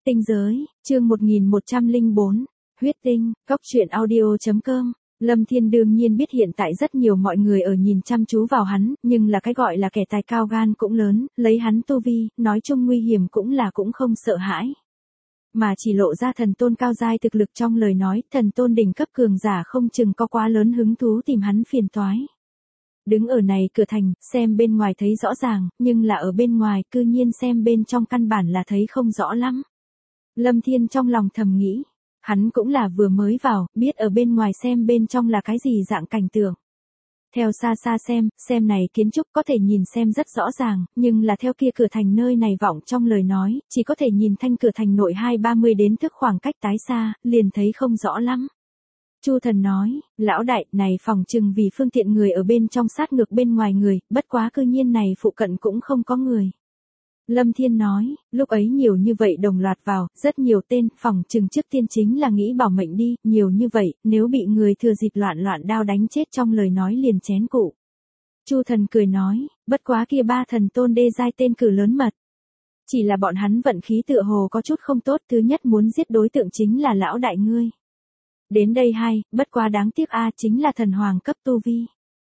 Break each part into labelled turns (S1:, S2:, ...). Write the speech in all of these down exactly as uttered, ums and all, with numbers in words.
S1: Tinh giới, chương một nghìn một trăm lẻ bốn, huyết tinh, cốc truyện audio chấm com. Lâm Thiên đương nhiên biết hiện tại rất nhiều mọi người ở nhìn chăm chú vào hắn, nhưng là cái gọi là kẻ tài cao gan cũng lớn, lấy hắn tu vi, nói chung nguy hiểm cũng là cũng không sợ hãi. Mà chỉ lộ ra thần tôn cao giai thực lực trong lời nói, thần tôn đỉnh cấp cường giả không chừng có quá lớn hứng thú tìm hắn phiền toái. Đứng ở này cửa thành, xem bên ngoài thấy rõ ràng, nhưng là ở bên ngoài, cư nhiên xem bên trong căn bản là thấy không rõ lắm. Lâm Thiên trong lòng thầm nghĩ, hắn cũng là vừa mới vào, biết ở bên ngoài xem bên trong là cái gì dạng cảnh tượng. Theo xa xa xem, xem này kiến trúc có thể nhìn xem rất rõ ràng, nhưng là theo kia cửa thành nơi này vọng trong lời nói, chỉ có thể nhìn thanh cửa thành nội hai ba mươi đến thước khoảng cách tái xa, liền thấy không rõ lắm. Chu Thần nói, lão đại, này phòng chừng vì phương tiện người ở bên trong sát ngược bên ngoài người, bất quá cư nhiên này phụ cận cũng không có người. Lâm Thiên nói, lúc ấy nhiều như vậy đồng loạt vào, rất nhiều tên, phòng chừng trước tiên chính là nghĩ bảo mệnh đi, nhiều như vậy, nếu bị người thừa dịp loạn loạn đao đánh chết trong lời nói liền chén cụ. Chu Thần cười nói, bất quá kia ba thần tôn đê giai tên cử lớn mật. Chỉ là bọn hắn vận khí tựa hồ có chút không tốt, thứ nhất muốn giết đối tượng chính là lão đại ngươi. Đến đây hay, bất quá đáng tiếc a chính là thần hoàng cấp tu vi.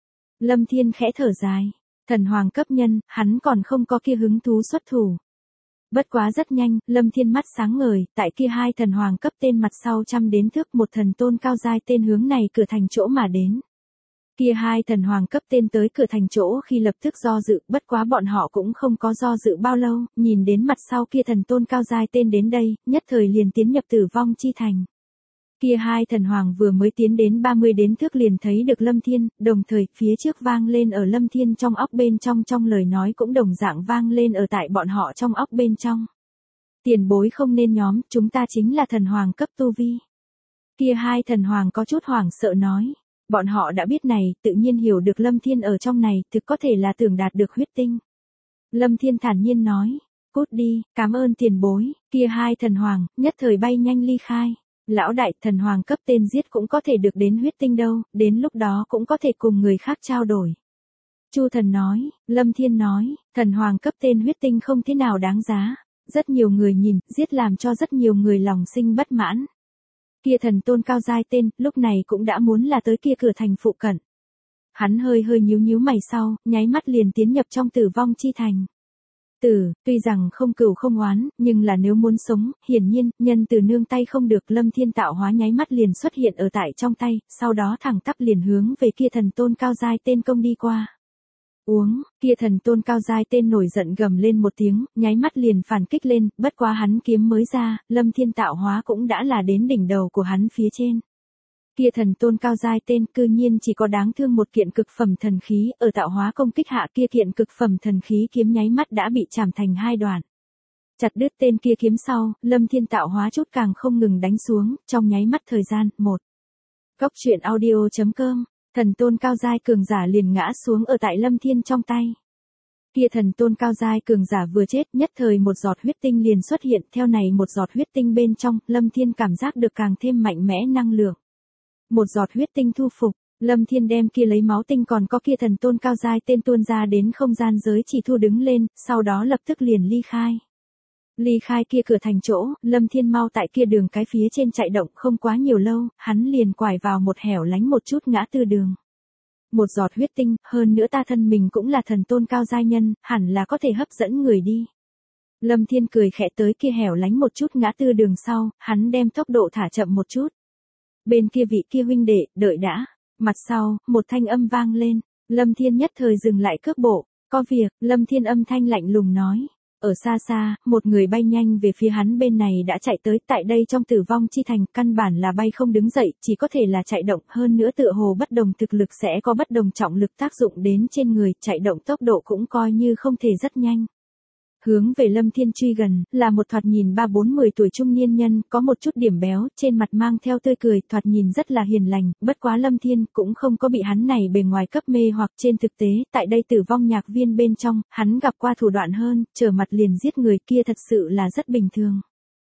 S1: Lâm Thiên khẽ thở dài. Thần hoàng cấp nhân, hắn còn không có kia hứng thú xuất thủ. Bất quá rất nhanh, Lâm Thiên mắt sáng ngời, tại kia hai thần hoàng cấp tên mặt sau trăm đến thước một thần tôn cao giai tên hướng này cửa thành chỗ mà đến. Kia hai thần hoàng cấp tên tới cửa thành chỗ khi lập tức do dự, bất quá bọn họ cũng không có do dự bao lâu, nhìn đến mặt sau kia thần tôn cao giai tên đến đây, nhất thời liền tiến nhập tử vong chi thành. Kia hai thần hoàng vừa mới tiến đến ba mươi đến thước liền thấy được Lâm Thiên, đồng thời phía trước vang lên ở Lâm Thiên trong óc bên trong trong lời nói cũng đồng dạng vang lên ở tại bọn họ trong óc bên trong. Tiền bối không nên nhóm, chúng ta chính là thần hoàng cấp tu vi. Kia hai thần hoàng có chút hoảng sợ nói, bọn họ đã biết này, tự nhiên hiểu được Lâm Thiên ở trong này, thực có thể là tưởng đạt được huyết tinh. Lâm Thiên thản nhiên nói, cút đi, cảm ơn tiền bối, kia hai thần hoàng, nhất thời bay nhanh ly khai. Lão đại, thần hoàng cấp tên giết cũng có thể được đến huyết tinh đâu, đến lúc đó cũng có thể cùng người khác trao đổi. Chu Thần nói, Lâm Thiên nói, thần hoàng cấp tên huyết tinh không thế nào đáng giá. Rất nhiều người nhìn, giết làm cho rất nhiều người lòng sinh bất mãn. Kia thần tôn cao giai tên, lúc này cũng đã muốn là tới kia cửa thành phụ cận. Hắn hơi hơi nhíu nhíu mày sau, nháy mắt liền tiến nhập trong tử vong chi thành. Tử, tuy rằng không cừu không oán, nhưng là nếu muốn sống, hiển nhiên, nhân từ nương tay không được. Lâm Thiên tạo hóa nháy mắt liền xuất hiện ở tại trong tay, sau đó thẳng tắp liền hướng về kia thần tôn cao giai tên công đi qua. Uống, kia thần tôn cao giai tên nổi giận gầm lên một tiếng, nháy mắt liền phản kích lên, bất quá hắn kiếm mới ra, Lâm Thiên tạo hóa cũng đã là đến đỉnh đầu của hắn phía trên. Kia thần tôn cao giai tên cư nhiên chỉ có đáng thương một kiện cực phẩm thần khí, ở tạo hóa công kích hạ kia kiện cực phẩm thần khí kiếm nháy mắt đã bị chảm thành hai đoạn. Chặt đứt tên kia kiếm sau, Lâm Thiên tạo hóa chút càng không ngừng đánh xuống, trong nháy mắt thời gian, một. Cốc truyện audio chấm com, thần tôn cao giai cường giả liền ngã xuống ở tại Lâm Thiên trong tay. Kia thần tôn cao giai cường giả vừa chết, nhất thời một giọt huyết tinh liền xuất hiện, theo này một giọt huyết tinh bên trong, Lâm Thiên cảm giác được càng thêm mạnh mẽ năng lượng. Một giọt huyết tinh thu phục, Lâm Thiên đem kia lấy máu tinh còn có kia thần tôn cao giai tên tuôn ra đến không gian giới chỉ thu đứng lên, sau đó lập tức liền ly khai. Ly khai kia cửa thành chỗ, Lâm Thiên mau tại kia đường cái phía trên chạy động không quá nhiều lâu, hắn liền quải vào một hẻo lánh một chút ngã tư đường. Một giọt huyết tinh, hơn nữa ta thân mình cũng là thần tôn cao giai nhân, hẳn là có thể hấp dẫn người đi. Lâm Thiên cười khẽ tới kia hẻo lánh một chút ngã tư đường sau, hắn đem tốc độ thả chậm một chút. Bên kia vị kia huynh đệ, đợi đã. Mặt sau, một thanh âm vang lên. Lâm Thiên nhất thời dừng lại cước bộ. Có việc, Lâm Thiên âm thanh lạnh lùng nói. Ở xa xa, một người bay nhanh về phía hắn bên này đã chạy tới. Tại đây trong tử vong chi thành, căn bản là bay không đứng dậy, chỉ có thể là chạy động. Hơn nữa tựa hồ bất đồng thực lực sẽ có bất đồng trọng lực tác dụng đến trên người. Chạy động tốc độ cũng coi như không thể rất nhanh. Hướng về Lâm Thiên truy gần, là một thoạt nhìn ba bốn mười tuổi trung niên nhân, có một chút điểm béo, trên mặt mang theo tươi cười, thoạt nhìn rất là hiền lành, bất quá Lâm Thiên cũng không có bị hắn này bề ngoài cấp mê hoặc trên thực tế, tại đây tử vong nhạc viên bên trong, hắn gặp qua thủ đoạn hơn, trở mặt liền giết người kia thật sự là rất bình thường.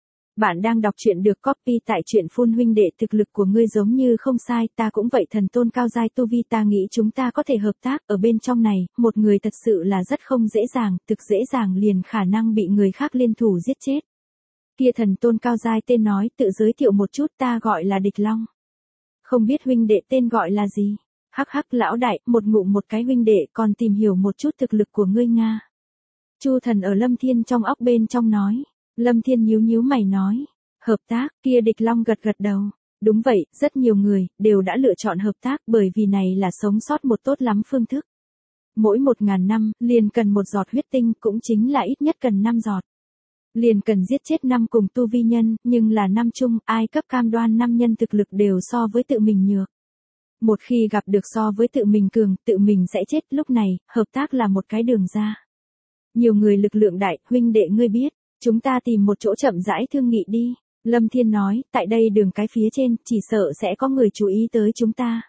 S1: Bạn đang đọc truyện được copy tại truyện Phun huynh đệ, thực lực của ngươi giống như không sai, ta cũng vậy, thần tôn cao giai tu vi, ta nghĩ chúng ta có thể hợp tác, ở bên trong này, một người thật sự là rất không dễ dàng, thực dễ dàng liền khả năng bị người khác liên thủ giết chết. Kia thần tôn cao giai tên nói, tự giới thiệu một chút, ta gọi là Địch Long. Không biết huynh đệ tên gọi là gì? Hắc hắc lão đại, một ngụm một cái huynh đệ, còn tìm hiểu một chút thực lực của ngươi Nga. Chu thần ở Lâm Thiên trong óc bên trong nói. Lâm Thiên nhíu nhíu mày nói. Hợp tác, kia Địch Long gật gật đầu. Đúng vậy, rất nhiều người, đều đã lựa chọn hợp tác bởi vì này là sống sót một tốt lắm phương thức. Mỗi một ngàn năm, liền cần một giọt huyết tinh, cũng chính là ít nhất cần năm giọt. Liền cần giết chết năm cùng tu vi nhân, nhưng là năm chung, ai cấp cam đoan năm nhân thực lực đều so với tự mình nhược. Một khi gặp được so với tự mình cường, tự mình sẽ chết, lúc này, hợp tác là một cái đường ra. Nhiều người lực lượng đại, huynh đệ ngươi biết, chúng ta tìm một chỗ chậm rãi thương nghị đi. Lâm Thiên nói, tại đây đường cái phía trên, chỉ sợ sẽ có người chú ý tới chúng ta.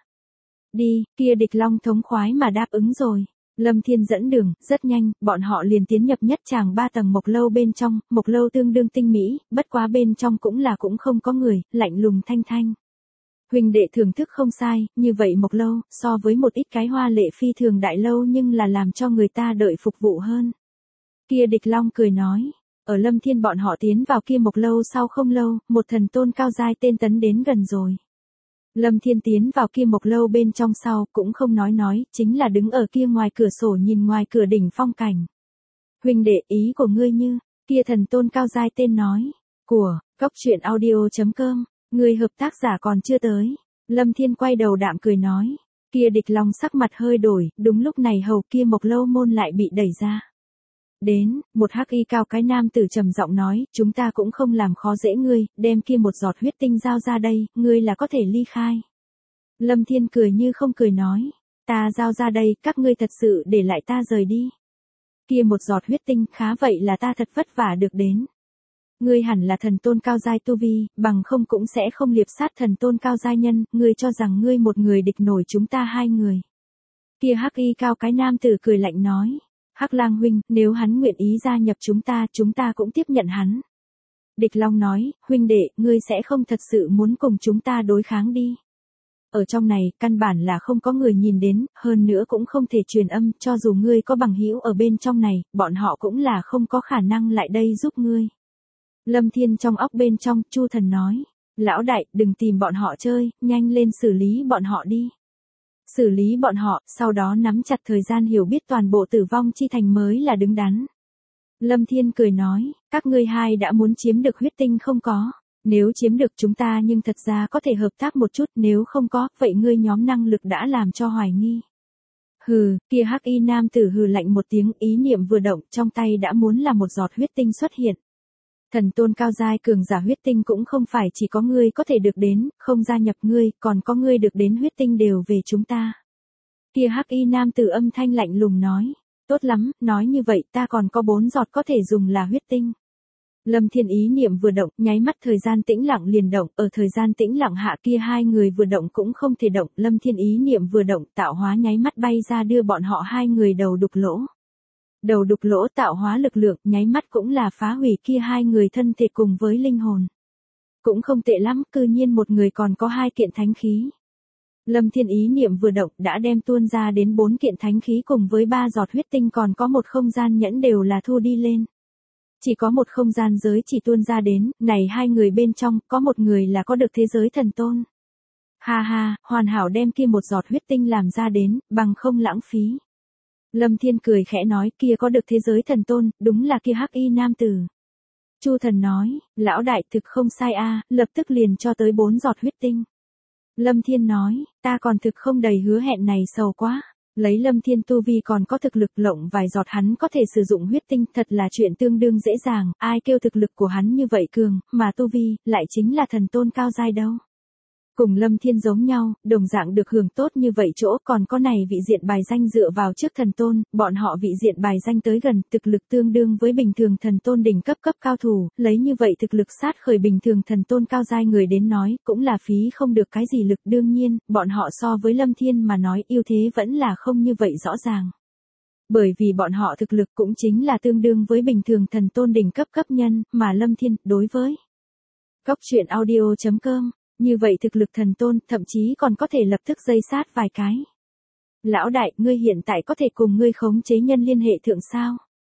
S1: Đi, kia Địch Long thống khoái mà đáp ứng rồi. Lâm Thiên dẫn đường, rất nhanh, bọn họ liền tiến nhập nhất tràng ba tầng mộc lâu bên trong, mộc lâu tương đương tinh mỹ, bất quá bên trong cũng là cũng không có người, lạnh lùng thanh thanh. Huynh đệ thưởng thức không sai, như vậy mộc lâu, so với một ít cái hoa lệ phi thường đại lâu nhưng là làm cho người ta đợi phục vụ hơn. Kia Địch Long cười nói, ở Lâm Thiên bọn họ tiến vào kia mộc lâu sau không lâu, một thần tôn cao giai tên tấn đến gần rồi. Lâm Thiên tiến vào kia mộc lâu bên trong sau, cũng không nói nói, chính là đứng ở kia ngoài cửa sổ nhìn ngoài cửa đỉnh phong cảnh. Huynh đệ, ý của ngươi như, kia thần tôn cao giai tên nói, của, cốc truyện audio chấm com, người hợp tác giả còn chưa tới. Lâm Thiên quay đầu đạm cười nói, kia Địch Long sắc mặt hơi đổi, đúng lúc này hầu kia mộc lâu môn lại bị đẩy ra. Đến, một hắc y cao cái nam tử trầm giọng nói, chúng ta cũng không làm khó dễ ngươi, đem kia một giọt huyết tinh giao ra đây, ngươi là có thể ly khai. Lâm Thiên cười như không cười nói, ta giao ra đây, các ngươi thật sự để lại ta rời đi. Kia một giọt huyết tinh, khá vậy là ta thật vất vả được đến. Ngươi hẳn là thần tôn cao giai tu vi, bằng không cũng sẽ không liệp sát thần tôn cao giai nhân, ngươi cho rằng ngươi một người địch nổi chúng ta hai người. Kia hắc y cao cái nam tử cười lạnh nói. Hắc Lang huynh, nếu hắn nguyện ý gia nhập chúng ta, chúng ta cũng tiếp nhận hắn. Địch Long nói, huynh đệ, ngươi sẽ không thật sự muốn cùng chúng ta đối kháng đi. Ở trong này, căn bản là không có người nhìn đến, hơn nữa cũng không thể truyền âm, cho dù ngươi có bằng hữu ở bên trong này, bọn họ cũng là không có khả năng lại đây giúp ngươi. Lâm Thiên trong óc bên trong, Chu Thần nói, lão đại, đừng tìm bọn họ chơi, nhanh lên xử lý bọn họ đi. Xử lý bọn họ, sau đó nắm chặt thời gian hiểu biết toàn bộ tử vong chi thành mới là đứng đắn. Lâm Thiên cười nói, các ngươi hai đã muốn chiếm được huyết tinh không có. Nếu chiếm được chúng ta nhưng thật ra có thể hợp tác một chút, nếu không có, vậy ngươi nhóm năng lực đã làm cho hoài nghi. Hừ, kia hắc y nam tử hừ lạnh một tiếng, ý niệm vừa động, trong tay đã muốn là một giọt huyết tinh xuất hiện. Thần tôn cao giai cường giả huyết tinh cũng không phải chỉ có ngươi có thể được đến, không gia nhập ngươi, còn có ngươi được đến huyết tinh đều về chúng ta. Kia hắc y nam tử âm thanh lạnh lùng nói, tốt lắm, nói như vậy ta còn có bốn giọt có thể dùng là huyết tinh. Lâm Thiên ý niệm vừa động, nháy mắt thời gian tĩnh lặng liền động, ở thời gian tĩnh lặng hạ kia hai người vừa động cũng không thể động, Lâm Thiên ý niệm vừa động, tạo hóa nháy mắt bay ra đưa bọn họ hai người đầu đục lỗ. Đầu đục lỗ tạo hóa lực lượng, nháy mắt cũng là phá hủy kia hai người thân thể cùng với linh hồn. Cũng không tệ lắm, cư nhiên một người còn có hai kiện thánh khí. Lâm Thiên ý niệm vừa động, đã đem tuôn ra đến bốn kiện thánh khí cùng với ba giọt huyết tinh, còn có một không gian nhẫn đều là thu đi lên. Chỉ có một không gian giới chỉ tuôn ra đến, này hai người bên trong, có một người là có được thế giới thần tôn. Ha ha, hoàn hảo đem kia một giọt huyết tinh làm ra đến, bằng không lãng phí. Lâm Thiên cười khẽ nói, kia có được thế giới thần tôn, đúng là kia hắc y nam tử. Chu Thần nói, lão đại thực không sai a, lập tức liền cho tới bốn giọt huyết tinh. Lâm Thiên nói, ta còn thực không đầy hứa hẹn này sầu quá. Lấy Lâm Thiên tu vi còn có thực lực lộng vài giọt hắn có thể sử dụng huyết tinh, thật là chuyện tương đương dễ dàng, ai kêu thực lực của hắn như vậy cường, mà tu vi, lại chính là thần tôn cao giai đâu. Cùng Lâm Thiên giống nhau, đồng dạng được hưởng tốt như vậy chỗ, còn có này vị diện bài danh dựa vào trước thần tôn, bọn họ vị diện bài danh tới gần, thực lực tương đương với bình thường thần tôn đỉnh cấp cấp cao thủ, lấy như vậy thực lực sát khởi bình thường thần tôn cao giai người đến nói, cũng là phí không được cái gì lực, đương nhiên, bọn họ so với Lâm Thiên mà nói ưu thế vẫn là không như vậy rõ ràng. Bởi vì bọn họ thực lực cũng chính là tương đương với bình thường thần tôn đỉnh cấp cấp nhân, mà Lâm Thiên, đối với cốc truyện audio chấm com như vậy thực lực thần tôn, thậm chí còn có thể lập tức dây sát vài cái. Lão đại, ngươi hiện tại có thể cùng ngươi khống chế nhân liên hệ thượng sao?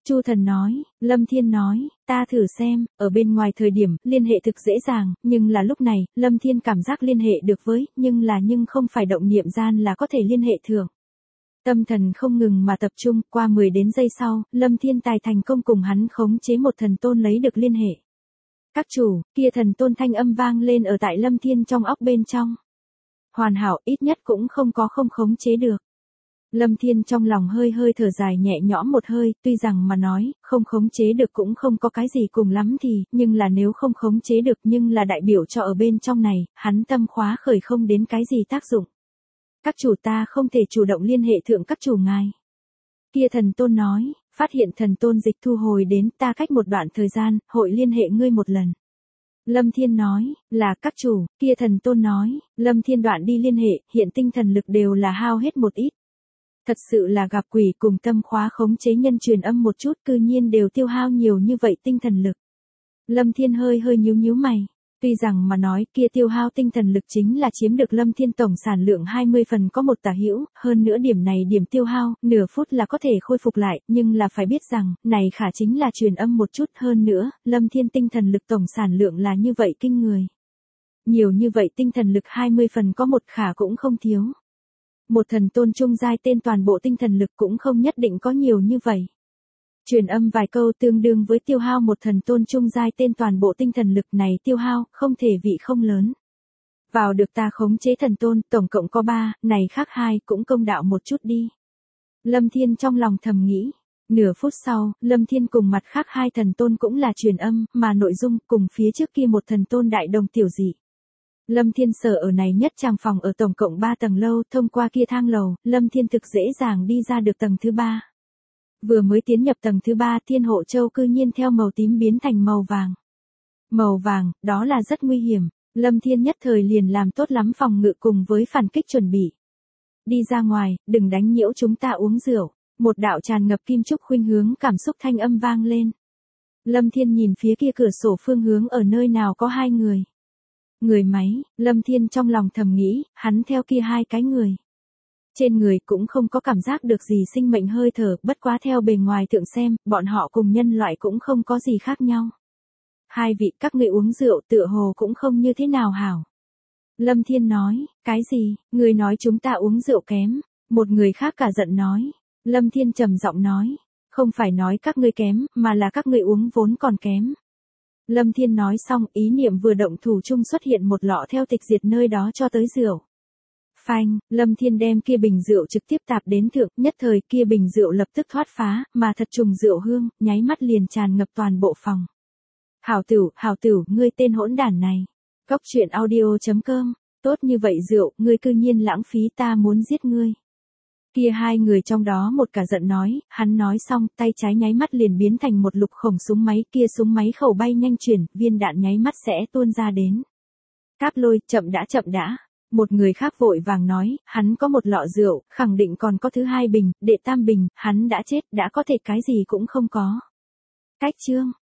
S1: Chu Thần nói, Lâm Thiên nói, ta thử xem, ở bên ngoài thời điểm, liên hệ thực dễ dàng, nhưng là lúc này, Lâm Thiên cảm giác liên hệ được với, nhưng là nhưng không phải động niệm gian là có thể liên hệ thường. Tâm thần không ngừng mà tập trung, qua mười đến giây sau, Lâm Thiên tài thành công cùng hắn khống chế một thần tôn lấy được liên hệ. Các chủ, kia thần tôn thanh âm vang lên ở tại Lâm Thiên trong óc bên trong. Hoàn hảo, ít nhất cũng không có không khống chế được. Lâm Thiên trong lòng hơi hơi thở dài nhẹ nhõm một hơi, tuy rằng mà nói, không khống chế được cũng không có cái gì cùng lắm thì, nhưng là nếu không khống chế được nhưng là đại biểu cho ở bên trong này, hắn tâm khóa khởi không đến cái gì tác dụng. Các chủ ta không thể chủ động liên hệ thượng các chủ ngài. Kia thần tôn nói, phát hiện thần tôn dịch thu hồi đến ta cách một đoạn thời gian, hội liên hệ ngươi một lần. Lâm Thiên nói, là các chủ, kia thần tôn nói, Lâm Thiên đoạn đi liên hệ, hiện tinh thần lực đều là hao hết một ít. Thật sự là gặp quỷ cùng tâm khóa khống chế nhân truyền âm một chút cư nhiên đều tiêu hao nhiều như vậy tinh thần lực. Lâm Thiên hơi hơi nhíu nhíu mày. Tuy rằng mà nói kia tiêu hao tinh thần lực chính là chiếm được Lâm Thiên tổng sản lượng hai mươi phần có một tả hữu, hơn nữa điểm này điểm tiêu hao, nửa phút là có thể khôi phục lại, nhưng là phải biết rằng, này khả chính là truyền âm một chút hơn nữa, Lâm Thiên tinh thần lực tổng sản lượng là như vậy kinh người. Nhiều như vậy tinh thần lực hai mươi phần có một khả cũng không thiếu. Một thần tôn trung giai tên toàn bộ tinh thần lực cũng không nhất định có nhiều như vậy. Truyền âm vài câu tương đương với tiêu hao một thần tôn trung giai tên toàn bộ tinh thần lực này tiêu hao, không thể vị không lớn. Vào được ta khống chế thần tôn, tổng cộng có ba, này khác hai cũng công đạo một chút đi. Lâm Thiên trong lòng thầm nghĩ. Nửa phút sau, Lâm Thiên cùng mặt khác hai thần tôn cũng là truyền âm, mà nội dung cùng phía trước kia một thần tôn đại đồng tiểu dị. Lâm Thiên sở ở này nhất trang phòng ở tổng cộng ba tầng lâu, thông qua kia thang lầu, Lâm Thiên thực dễ dàng đi ra được tầng thứ ba. Vừa mới tiến nhập tầng thứ ba, Thiên Hộ Châu cư nhiên theo màu tím biến thành màu vàng. Màu vàng, đó là rất nguy hiểm, Lâm Thiên nhất thời liền làm tốt lắm phòng ngự cùng với phản kích chuẩn bị. Đi ra ngoài, đừng đánh nhiễu chúng ta uống rượu, một đạo tràn ngập kim trúc khuynh hướng cảm xúc thanh âm vang lên. Lâm Thiên nhìn phía kia cửa sổ phương hướng ở nơi nào có hai người. Người máy, Lâm Thiên trong lòng thầm nghĩ, hắn theo kia hai cái người. Trên người cũng không có cảm giác được gì sinh mệnh hơi thở, bất quá theo bề ngoài thượng xem, bọn họ cùng nhân loại cũng không có gì khác nhau. Hai vị các ngươi uống rượu tựa hồ cũng không như thế nào hảo. Lâm Thiên nói, cái gì, người nói chúng ta uống rượu kém, một người khác cả giận nói. Lâm Thiên trầm giọng nói, không phải nói các ngươi kém, mà là các ngươi uống vốn còn kém. Lâm Thiên nói xong, ý niệm vừa động thủ chung xuất hiện một lọ theo tịch diệt nơi đó cho tới rượu. Phanh, Lâm Thiên đem kia bình rượu trực tiếp tạp đến thượng, nhất thời kia bình rượu lập tức thoát phá, mà thật trùng rượu hương, nháy mắt liền tràn ngập toàn bộ phòng. Hảo tửu, hảo tửu, ngươi tên hỗn đản này. Cóc truyện audio chấm com, tốt như vậy rượu, ngươi cư nhiên lãng phí, ta muốn giết ngươi. Kia hai người trong đó một cả giận nói, hắn nói xong, tay trái nháy mắt liền biến thành một lục khổng súng máy, kia súng máy khẩu bay nhanh chuyển, viên đạn nháy mắt sẽ tuôn ra đến. Cáp Lôi, chậm đã chậm đã. Một người khác vội vàng nói, hắn có một lọ rượu, khẳng định còn có thứ hai bình, đệ tam bình, hắn đã chết, đã có thể cái gì cũng không có. Cách chương.